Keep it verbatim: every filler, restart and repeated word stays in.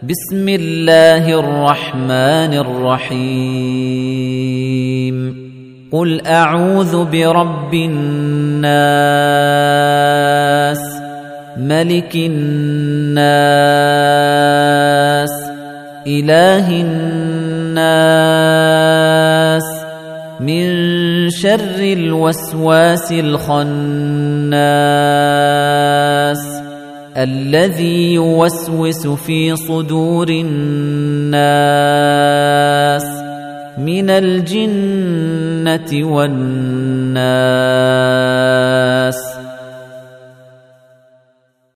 بسم الله الرحمن الرحيم قل أعوذ برب الناس ملك الناس إله الناس من شر الوسواس الخناس الذي يوسوس في صدور الناس من الجنة والناس